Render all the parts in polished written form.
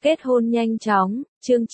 Kết hôn nhanh chóng, chương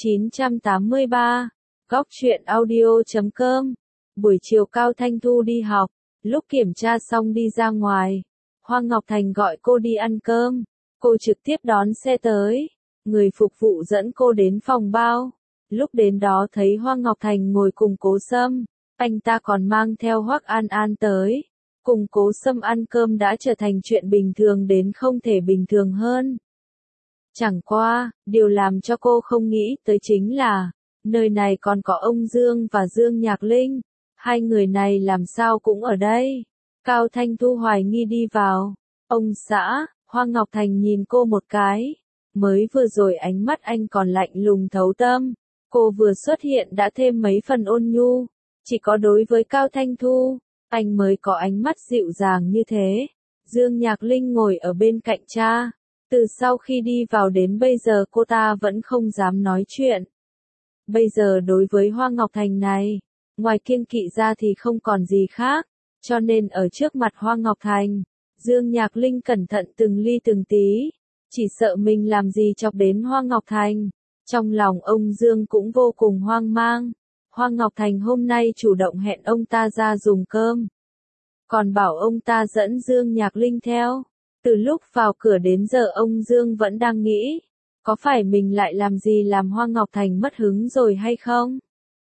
983, Góc truyện audio.com. Buổi chiều Cao Thanh Thu đi học, lúc kiểm tra xong đi ra ngoài, Hoa Ngọc Thành gọi cô đi ăn cơm, cô trực tiếp đón xe tới, người phục vụ dẫn cô đến phòng bao. Lúc đến đó thấy Hoa Ngọc Thành ngồi cùng Cố Sâm, anh ta còn mang theo Hoắc An An tới, cùng Cố Sâm ăn cơm đã trở thành chuyện bình thường đến không thể bình thường hơn. Chẳng qua, điều làm cho cô không nghĩ tới chính là, nơi này còn có ông Dương và Dương Nhạc Linh, hai người này làm sao cũng ở đây. Cao Thanh Thu hoài nghi đi vào, ông xã, Hoa Ngọc Thành nhìn cô một cái, mới vừa rồi ánh mắt anh còn lạnh lùng thấu tâm, cô vừa xuất hiện đã thêm mấy phần ôn nhu, chỉ có đối với Cao Thanh Thu, anh mới có ánh mắt dịu dàng như thế. Dương Nhạc Linh ngồi ở bên cạnh cha. Từ sau khi đi vào đến bây giờ cô ta vẫn không dám nói chuyện. Bây giờ đối với Hoa Ngọc Thành này, ngoài kiêng kỵ ra thì không còn gì khác, cho nên ở trước mặt Hoa Ngọc Thành, Dương Nhạc Linh cẩn thận từng ly từng tí, chỉ sợ mình làm gì chọc đến Hoa Ngọc Thành. Trong lòng ông Dương cũng vô cùng hoang mang, Hoa Ngọc Thành hôm nay chủ động hẹn ông ta ra dùng cơm, còn bảo ông ta dẫn Dương Nhạc Linh theo. Từ lúc vào cửa đến giờ ông Dương vẫn đang nghĩ, có phải mình lại làm gì làm Hoa Ngọc Thành mất hứng rồi hay không?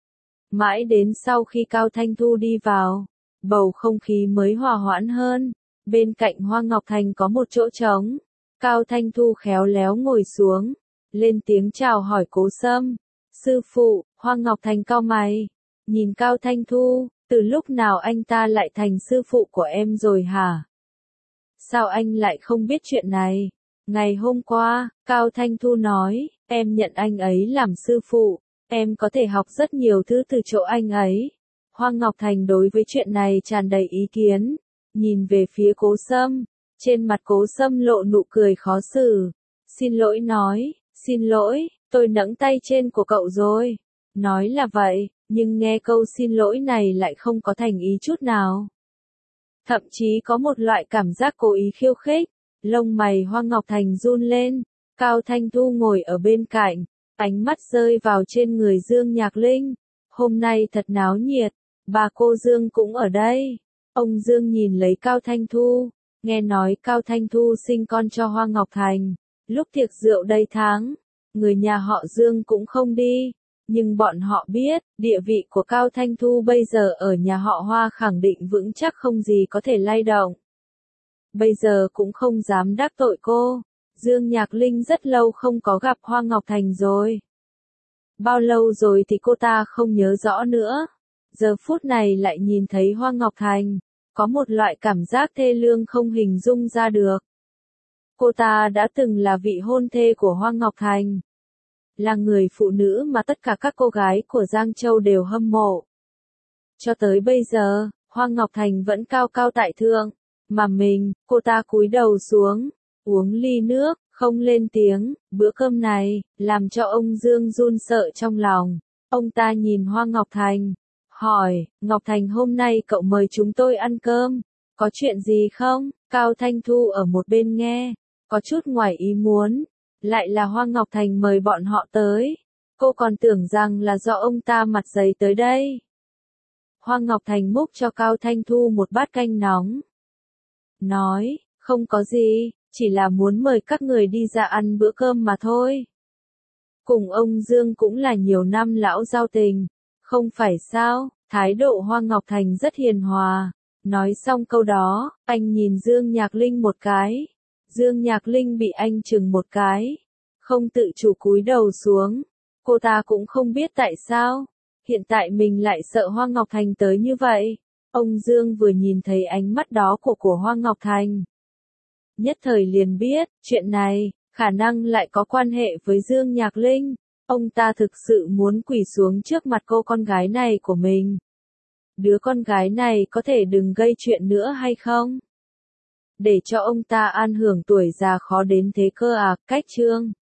Mãi đến sau khi Cao Thanh Thu đi vào, bầu không khí mới hòa hoãn hơn, bên cạnh Hoa Ngọc Thành có một chỗ trống, Cao Thanh Thu khéo léo ngồi xuống, lên tiếng chào hỏi Cố Sâm. Sư phụ, Hoa Ngọc Thành cau mày, nhìn Cao Thanh Thu, từ lúc nào anh ta lại thành sư phụ của em rồi hả? Sao anh lại không biết chuyện này? Ngày hôm qua, Cao Thanh Thu nói, em nhận anh ấy làm sư phụ, em có thể học rất nhiều thứ từ chỗ anh ấy. Hoa Ngọc Thành đối với chuyện này tràn đầy ý kiến, nhìn về phía Cố Sâm, trên mặt Cố Sâm lộ nụ cười khó xử, xin lỗi nói, xin lỗi, tôi nẫng tay trên của cậu rồi. Nói là vậy, nhưng nghe câu xin lỗi này lại không có thành ý chút nào. Thậm chí có một loại cảm giác cố ý khiêu khích, lông mày Hoa Ngọc Thành run lên, Cao Thanh Thu ngồi ở bên cạnh, ánh mắt rơi vào trên người Dương Nhạc Linh, hôm nay thật náo nhiệt, bà cô Dương cũng ở đây. Ông Dương nhìn lấy Cao Thanh Thu, nghe nói Cao Thanh Thu sinh con cho Hoa Ngọc Thành, lúc tiệc rượu đầy tháng, người nhà họ Dương cũng không đi. Nhưng bọn họ biết, địa vị của Cao Thanh Thu bây giờ ở nhà họ Hoa khẳng định vững chắc không gì có thể lay động. Bây giờ cũng không dám đắc tội cô. Dương Nhạc Linh rất lâu không có gặp Hoa Ngọc Thành rồi. Bao lâu rồi thì cô ta không nhớ rõ nữa. Giờ phút này lại nhìn thấy Hoa Ngọc Thành, có một loại cảm giác thê lương không hình dung ra được. Cô ta đã từng là vị hôn thê của Hoa Ngọc Thành, là người phụ nữ mà tất cả các cô gái của Giang Châu đều hâm mộ. Cho tới bây giờ, Hoa Ngọc Thành vẫn cao cao tại thượng, mà cô ta cúi đầu xuống, uống ly nước, không lên tiếng. Bữa cơm này, làm cho ông Dương run sợ trong lòng. Ông ta nhìn Hoa Ngọc Thành, hỏi, Ngọc Thành hôm nay cậu mời chúng tôi ăn cơm, có chuyện gì không? Cao Thanh Thu ở một bên nghe, có chút ngoài ý muốn. Lại là Hoa Ngọc Thành mời bọn họ tới. Cô còn tưởng rằng là do ông ta mặt dày tới đây. Hoa Ngọc Thành múc cho Cao Thanh Thu một bát canh nóng. Nói, không có gì, chỉ là muốn mời các người đi ra ăn bữa cơm mà thôi. Cùng ông Dương cũng là nhiều năm lão giao tình, không phải sao? Thái độ Hoa Ngọc Thành rất hiền hòa. Nói xong câu đó, anh nhìn Dương Nhạc Linh một cái. Dương Nhạc Linh bị anh chừng một cái, không tự chủ cúi đầu xuống. Cô ta cũng không biết tại sao, hiện tại mình lại sợ Hoa Ngọc Thành tới như vậy. Ông Dương vừa nhìn thấy ánh mắt đó của Hoa Ngọc Thành, nhất thời liền biết, chuyện này, khả năng lại có quan hệ với Dương Nhạc Linh. Ông ta thực sự muốn quỳ xuống trước mặt cô con gái này của mình. Đứa con gái này có thể đừng gây chuyện nữa hay không? Để cho ông ta an hưởng tuổi già khó đến thế cơ à? Cách chương